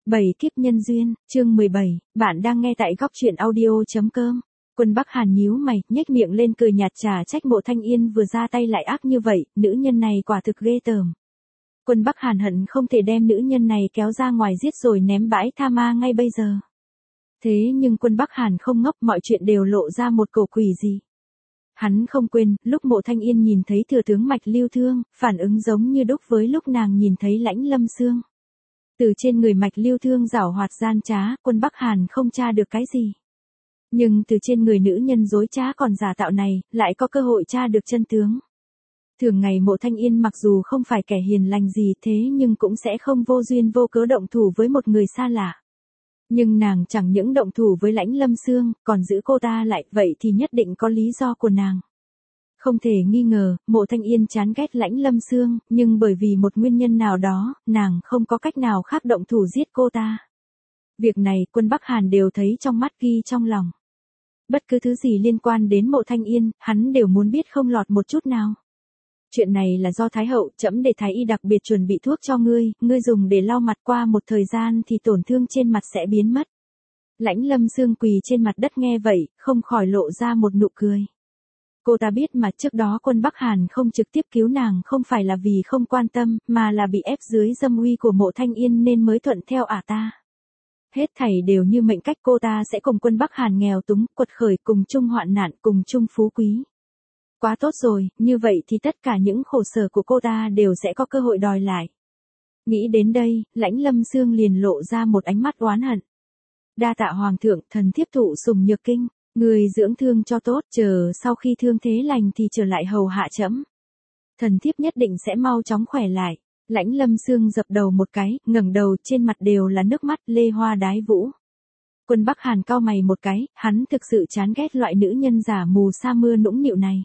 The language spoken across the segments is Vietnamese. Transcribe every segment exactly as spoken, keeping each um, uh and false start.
Bảy kiếp nhân duyên, chương mười bảy, bạn đang nghe tại góc truyện audio.com. Quân Bắc Hàn nhíu mày, nhếch miệng lên cười nhạt trà trách Mộ Thanh Yên vừa ra tay lại ác như vậy, nữ nhân này quả thực ghê tởm. Quân Bắc Hàn hận không thể đem nữ nhân này kéo ra ngoài giết rồi ném bãi tha ma ngay bây giờ. Thế nhưng Quân Bắc Hàn không ngốc, mọi chuyện đều lộ ra một cổ quỷ gì. Hắn không quên, lúc Mộ Thanh Yên nhìn thấy thừa tướng Mạch Lưu Thương, phản ứng giống như đúc với lúc nàng nhìn thấy Lãnh Lâm Xương. Từ trên người Mạch Lưu Thương giảo hoạt gian trá, Quân Bắc Hàn không tra được cái gì. Nhưng từ trên người nữ nhân dối trá còn giả tạo này, lại có cơ hội tra được chân tướng. Thường ngày Mộ Thanh Yên mặc dù không phải kẻ hiền lành gì thế nhưng cũng sẽ không vô duyên vô cớ động thủ với một người xa lạ. Nhưng nàng chẳng những động thủ với Lãnh Lâm Xương, còn giữ cô ta lại, vậy thì nhất định có lý do của nàng. Không thể nghi ngờ, Mộ Thanh Yên chán ghét Lãnh Lâm Xương, nhưng bởi vì một nguyên nhân nào đó, nàng không có cách nào khác động thủ giết cô ta. Việc này Quân Bắc Hàn đều thấy trong mắt ghi trong lòng. Bất cứ thứ gì liên quan đến Mộ Thanh Yên, hắn đều muốn biết không lọt một chút nào. Chuyện này là do Thái Hậu, trẫm để Thái Y đặc biệt chuẩn bị thuốc cho ngươi, ngươi dùng để lau mặt, qua một thời gian thì tổn thương trên mặt sẽ biến mất. Lãnh Lâm Xương quỳ trên mặt đất nghe vậy, không khỏi lộ ra một nụ cười. Cô ta biết mà trước đó Quân Bắc Hàn không trực tiếp cứu nàng không phải là vì không quan tâm, mà là bị ép dưới dâm uy của Mộ Thanh Yên nên mới thuận theo ả ta. Hết thảy đều như mệnh cách, cô ta sẽ cùng Quân Bắc Hàn nghèo túng, quật khởi, cùng chung hoạn nạn, cùng chung phú quý. Quá tốt rồi, như vậy thì tất cả những khổ sở của cô ta đều sẽ có cơ hội đòi lại. Nghĩ đến đây, Lãnh Lâm Xương liền lộ ra một ánh mắt oán hận. Đa tạ Hoàng thượng, thần thiếp thụ sùng nhược kinh. Người dưỡng thương cho tốt, chờ sau khi thương thế lành thì trở lại hầu hạ trẫm. Thần thiếp nhất định sẽ mau chóng khỏe lại. Lãnh Lâm Xương dập đầu một cái, ngẩng đầu, trên mặt đều là nước mắt, lê hoa đái vũ. Quân Bắc Hàn cau mày một cái, hắn thực sự chán ghét loại nữ nhân giả mù sa mưa nũng nịu này.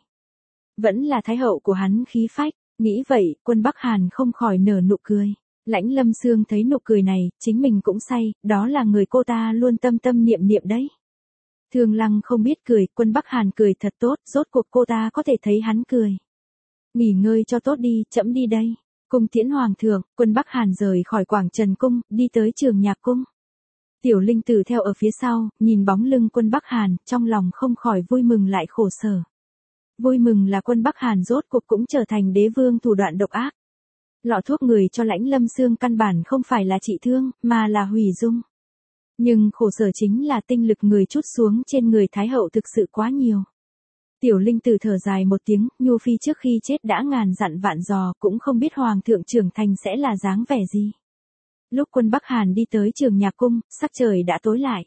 Vẫn là Thái Hậu của hắn khí phách, nghĩ vậy, Quân Bắc Hàn không khỏi nở nụ cười. Lãnh Lâm Xương thấy nụ cười này, chính mình cũng say, đó là người cô ta luôn tâm tâm niệm niệm đấy. Thương Lăng không biết cười, Quân Bắc Hàn cười thật tốt, rốt cuộc cô ta có thể thấy hắn cười. Nghỉ ngơi cho tốt đi, trẫm đi đây. Cung tiễn Hoàng thượng, Quân Bắc Hàn rời khỏi Quảng Trần Cung, đi tới Trường Nhạc Cung. Tiểu Linh Tử theo ở phía sau, nhìn bóng lưng Quân Bắc Hàn, trong lòng không khỏi vui mừng lại khổ sở. Vui mừng là Quân Bắc Hàn rốt cuộc cũng trở thành đế vương thủ đoạn độc ác. Lọ thuốc người cho Lãnh Lâm Xương căn bản không phải là trị thương, mà là hủy dung. Nhưng khổ sở chính là tinh lực người trút xuống trên người Thái Hậu thực sự quá nhiều. Tiểu Linh Tử thở dài một tiếng, Nhu Phi trước khi chết đã ngàn dặn vạn dò, cũng không biết Hoàng thượng trưởng thành sẽ là dáng vẻ gì. Lúc Quân Bắc Hàn đi tới Trường Nhạc Cung, sắc trời đã tối lại.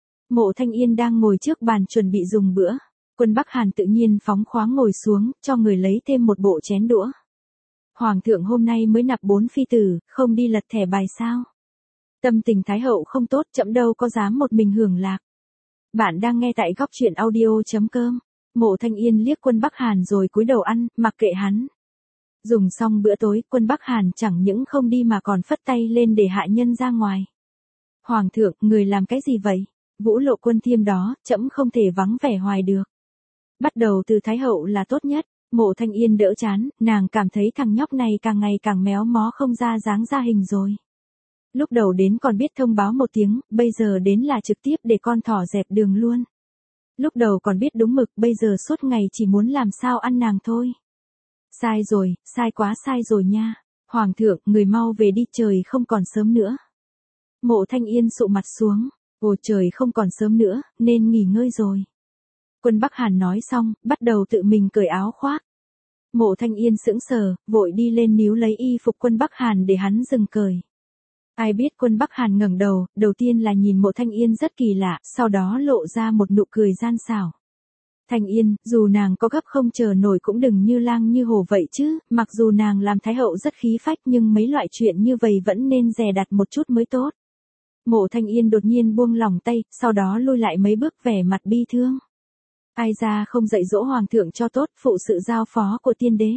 Mộ Thanh Yên đang ngồi trước bàn chuẩn bị dùng bữa. Quân Bắc Hàn tự nhiên phóng khoáng ngồi xuống, cho người lấy thêm một bộ chén đũa. Hoàng thượng hôm nay mới nạp bốn phi tử, không đi lật thẻ bài sao? Tâm tình Thái Hậu không tốt, trẫm đâu có dám một mình hưởng lạc. Bạn đang nghe tại góc truyện audio.com. Mộ Thanh Yên liếc Quân Bắc Hàn rồi cúi đầu ăn, mặc kệ hắn. Dùng xong bữa tối, Quân Bắc Hàn chẳng những không đi mà còn phất tay lên để hạ nhân ra ngoài. Hoàng thượng, người làm cái gì vậy? Vũ Lộ Quân Thiêm đó, trẫm không thể vắng vẻ hoài được. Bắt đầu từ Thái Hậu là tốt nhất. Mộ Thanh Yên đỡ chán, nàng cảm thấy thằng nhóc này càng ngày càng méo mó không ra dáng ra hình rồi. Lúc đầu đến còn biết thông báo một tiếng, bây giờ đến là trực tiếp để con thỏ dẹp đường luôn. Lúc đầu còn biết đúng mực, bây giờ suốt ngày chỉ muốn làm sao ăn nàng thôi. Sai rồi, sai quá sai rồi nha. Hoàng thượng, người mau về đi, trời không còn sớm nữa. Mộ Thanh Yên sụ mặt xuống. Ồ, trời không còn sớm nữa, nên nghỉ ngơi rồi. Quân Bắc Hàn nói xong, bắt đầu tự mình cởi áo khoác. Mộ Thanh Yên sững sờ, vội đi lên níu lấy y phục Quân Bắc Hàn để hắn dừng cởi. Ai biết Quân Bắc Hàn ngẩng đầu, đầu tiên là nhìn Mộ Thanh Yên rất kỳ lạ, sau đó lộ ra một nụ cười gian xảo. Thanh Yên, dù nàng có gấp không chờ nổi cũng đừng như lang như hổ vậy chứ, mặc dù nàng làm Thái Hậu rất khí phách nhưng mấy loại chuyện như vậy vẫn nên dè đặt một chút mới tốt. Mộ Thanh Yên đột nhiên buông lỏng tay, sau đó lui lại mấy bước vẻ mặt bi thương. Ai ra không dạy dỗ Hoàng thượng cho tốt, phụ sự giao phó của tiên đế.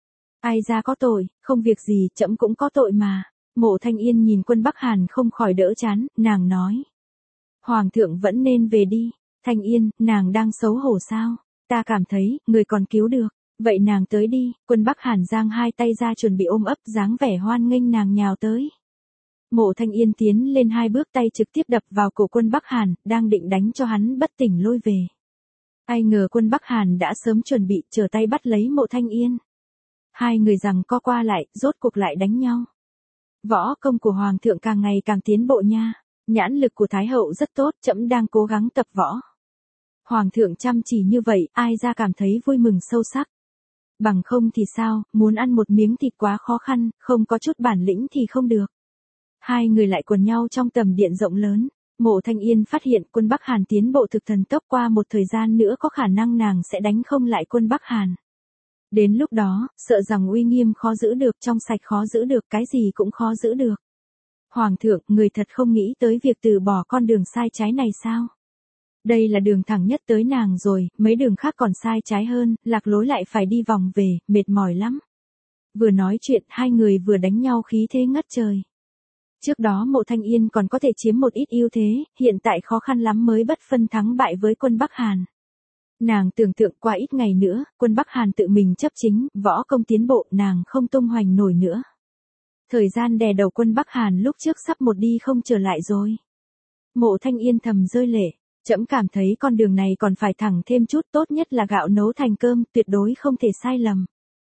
Ai ra có tội, không việc gì, trẫm cũng có tội mà. Mộ Thanh Yên nhìn Quân Bắc Hàn không khỏi đỡ chán, nàng nói. Hoàng thượng vẫn nên về đi. Thanh Yên, nàng đang xấu hổ sao? Ta cảm thấy, người còn cứu được. Vậy nàng tới đi. Quân Bắc Hàn giang hai tay ra chuẩn bị ôm ấp, dáng vẻ hoan nghênh nàng nhào tới. Mộ Thanh Yên tiến lên hai bước, tay trực tiếp đập vào cổ Quân Bắc Hàn, đang định đánh cho hắn bất tỉnh lôi về. Ai ngờ Quân Bắc Hàn đã sớm chuẩn bị, trở tay bắt lấy Mộ Thanh Yên. Hai người giằng co qua lại, rốt cuộc lại đánh nhau. Võ công của Hoàng thượng càng ngày càng tiến bộ nha. Nhãn lực của Thái hậu rất tốt, trẫm đang cố gắng tập võ. Hoàng thượng chăm chỉ như vậy, ai ra cảm thấy vui mừng sâu sắc. Bằng không thì sao, muốn ăn một miếng thịt quá khó khăn, không có chút bản lĩnh thì không được. Hai người lại quần nhau trong tầm điện rộng lớn. Mộ Thanh Yên phát hiện Quân Bắc Hàn tiến bộ thực thần tốc, qua một thời gian nữa có khả năng nàng sẽ đánh không lại Quân Bắc Hàn. Đến lúc đó, sợ rằng uy nghiêm khó giữ được, trong sạch khó giữ được, cái gì cũng khó giữ được. Hoàng thượng, người thật không nghĩ tới việc từ bỏ con đường sai trái này sao? Đây là đường thẳng nhất tới nàng rồi, mấy đường khác còn sai trái hơn, lạc lối lại phải đi vòng về, mệt mỏi lắm. Vừa nói chuyện, hai người vừa đánh nhau khí thế ngất trời. Trước đó Mộ Thanh Yên còn có thể chiếm một ít ưu thế, hiện tại khó khăn lắm mới bất phân thắng bại với Quân Bắc Hàn. Nàng tưởng tượng qua ít ngày nữa, Quân Bắc Hàn tự mình chấp chính, võ công tiến bộ, nàng không tung hoành nổi nữa. Thời gian đè đầu Quân Bắc Hàn lúc trước sắp một đi không trở lại rồi. Mộ Thanh Yên thầm rơi lệ, trẫm cảm thấy con đường này còn phải thẳng thêm chút, tốt nhất là gạo nấu thành cơm, tuyệt đối không thể sai lầm.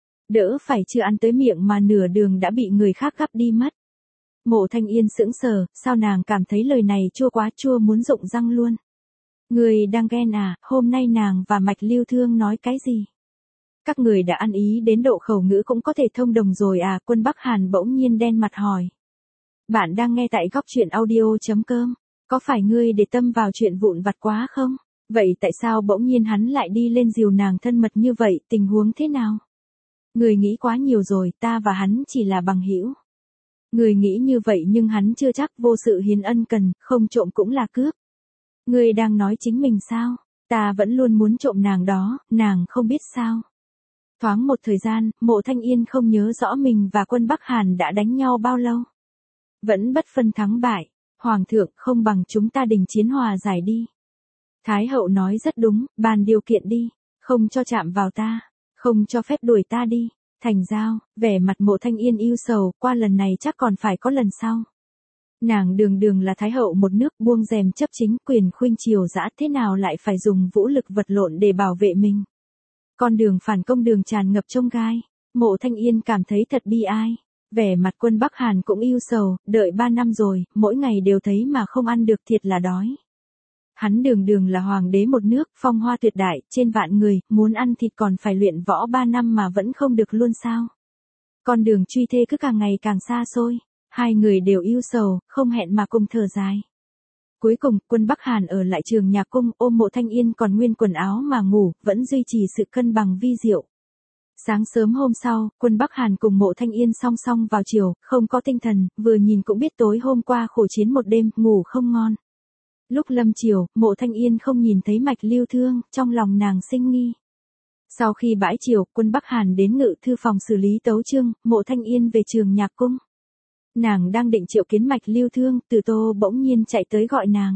Đỡ phải chưa ăn tới miệng mà nửa đường đã bị người khác gắp đi mất. Mộ Thanh Yên sững sờ, sao nàng cảm thấy lời này chua quá, chua muốn rụng răng luôn. Người đang ghen à, hôm nay nàng và Mạch Lưu Thương nói cái gì? Các người đã ăn ý đến độ khẩu ngữ cũng có thể thông đồng rồi à? Quân Bắc Hàn bỗng nhiên đen mặt hỏi. Bạn đang nghe tại góc truyện audio.com, có phải ngươi để tâm vào chuyện vụn vặt quá không? Vậy tại sao bỗng nhiên hắn lại đi lên dìu nàng thân mật như vậy, tình huống thế nào? Người nghĩ quá nhiều rồi, ta và hắn chỉ là bằng hữu. Người nghĩ như vậy nhưng hắn chưa chắc, vô sự hiến ân cần, không trộm cũng là cướp. Người đang nói chính mình sao? Ta vẫn luôn muốn trộm nàng đó, nàng không biết sao? Thoáng một thời gian, Mộ Thanh Yên không nhớ rõ mình và Quân Bắc Hàn đã đánh nhau bao lâu. Vẫn bất phân thắng bại. Hoàng thượng, không bằng chúng ta đình chiến hòa giải đi. Thái hậu nói rất đúng, bàn điều kiện đi. Không cho chạm vào ta. Không cho phép đuổi ta đi. Thành giao, vẻ mặt Mộ Thanh Yên ưu sầu, qua lần này chắc còn phải có lần sau. Nàng đường đường là Thái hậu một nước, buông rèm chấp chính, quyền khuynh triều dã, thế nào lại phải dùng vũ lực vật lộn để bảo vệ mình. Con đường phản công đường tràn ngập chông gai. Mộ Thanh Yên cảm thấy thật bi ai. Vẻ mặt Quân Bắc Hàn cũng ưu sầu, đợi ba năm rồi, mỗi ngày đều thấy mà không ăn được, thiệt là đói. Hắn đường đường là hoàng đế một nước, phong hoa tuyệt đại, trên vạn người, muốn ăn thịt còn phải luyện võ ba năm mà vẫn không được luôn sao. Con đường truy thê cứ càng ngày càng xa xôi, hai người đều ưu sầu, không hẹn mà cùng thở dài. Cuối cùng, Quân Bắc Hàn ở lại Trường Nhạc Cung, ôm Mộ Thanh Yên còn nguyên quần áo mà ngủ, vẫn duy trì sự cân bằng vi diệu. Sáng sớm hôm sau, Quân Bắc Hàn cùng Mộ Thanh Yên song song vào chiều, không có tinh thần, vừa nhìn cũng biết tối hôm qua khổ chiến một đêm, ngủ không ngon. Lúc lâm chiều, Mộ Thanh Yên không nhìn thấy Mạch Lưu Thương, trong lòng nàng sinh nghi. Sau khi bãi chiều, Quân Bắc Hàn đến ngự thư phòng xử lý tấu chương, Mộ Thanh Yên về Trường Nhạc Cung. Nàng đang định triệu kiến Mạch Lưu Thương, Từ Tô bỗng nhiên chạy tới gọi nàng.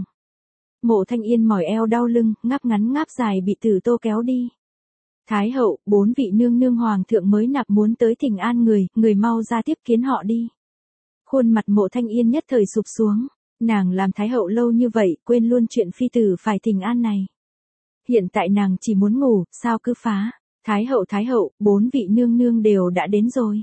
Mộ Thanh Yên mỏi eo đau lưng, ngáp ngắn ngáp dài bị Từ Tô kéo đi. Thái hậu, bốn vị nương nương hoàng thượng mới nạp muốn tới thỉnh an người, người mau ra tiếp kiến họ đi. Khuôn mặt Mộ Thanh Yên nhất thời sụp xuống, nàng làm thái hậu lâu như vậy, quên luôn chuyện phi tử phải thỉnh an này. Hiện tại nàng chỉ muốn ngủ, sao cứ phá. Thái hậu thái hậu, bốn vị nương nương đều đã đến rồi.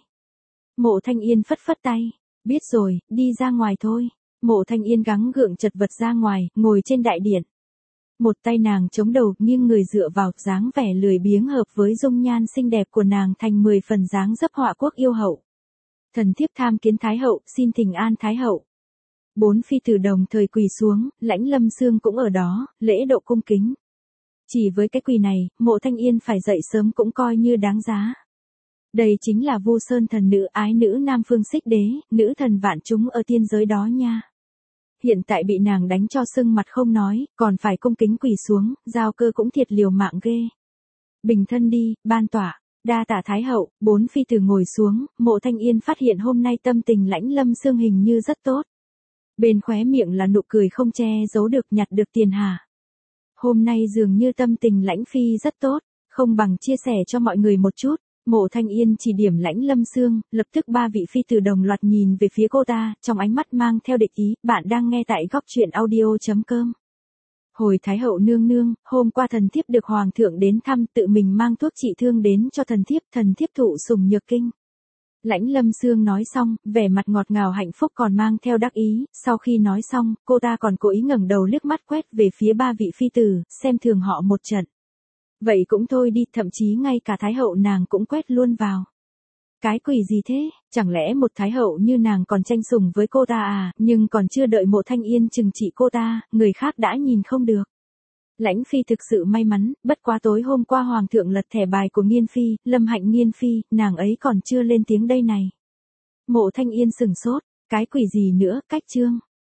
Mộ Thanh Yên phất phất tay, biết rồi, đi ra ngoài thôi. Mộ Thanh Yên gắng gượng chật vật ra ngoài, ngồi trên đại điện. Một tay nàng chống đầu, nghiêng người dựa vào, dáng vẻ lười biếng hợp với dung nhan xinh đẹp của nàng thành mười phần dáng dấp họa quốc yêu hậu. Thần thiếp tham kiến thái hậu, xin thỉnh an thái hậu. Bốn phi tử đồng thời quỳ xuống, Lãnh Lâm Xương cũng ở đó, lễ độ cung kính. Chỉ với cái quỳ này, Mộ Thanh Yên phải dậy sớm cũng coi như đáng giá. Đây chính là Vu Sơn thần nữ ái nữ Nam Phương Xích Đế, nữ thần vạn chúng ở tiên giới đó nha. Hiện tại bị nàng đánh cho sưng mặt không nói, còn phải cung kính quỳ xuống, giao cơ cũng thiệt liều mạng ghê. Bình thân đi, ban tỏa, đa tạ thái hậu. Bốn phi tử ngồi xuống, Mộ Thanh Yên phát hiện hôm nay tâm tình Lãnh Lâm Xương hình như rất tốt. Bên khóe miệng là nụ cười không che giấu được, nhặt được tiền hả. Hôm nay dường như tâm tình Lãnh phi rất tốt, không bằng chia sẻ cho mọi người một chút. Mộ Thanh Yên chỉ điểm Lãnh Lâm Sương, lập tức ba vị phi tử đồng loạt nhìn về phía cô ta, trong ánh mắt mang theo địch ý. Bạn đang nghe tại góc truyện audio.com. Hồi Thái hậu nương nương, hôm qua thần thiếp được hoàng thượng đến thăm, tự mình mang thuốc trị thương đến cho thần thiếp, thần thiếp thụ sủng nhược kinh. Lãnh Lâm Sương nói xong, vẻ mặt ngọt ngào hạnh phúc còn mang theo đắc ý, sau khi nói xong, cô ta còn cố ý ngẩng đầu liếc mắt quét về phía ba vị phi tử, xem thường họ một trận. Vậy cũng thôi đi, thậm chí ngay cả Thái hậu nàng cũng quét luôn vào. Cái quỷ gì thế, chẳng lẽ một Thái hậu như nàng còn tranh sủng với cô ta à, nhưng còn chưa đợi Mộ Thanh Yên trừng trị cô ta, người khác đã nhìn không được. Lãnh Phi thực sự may mắn, bất quá tối hôm qua Hoàng thượng lật thẻ bài của Nghiên Phi, Lâm Hạnh Nghiên Phi, nàng ấy còn chưa lên tiếng đây này. Mộ Thanh Yên sừng sốt, cái quỷ gì nữa, cách chương.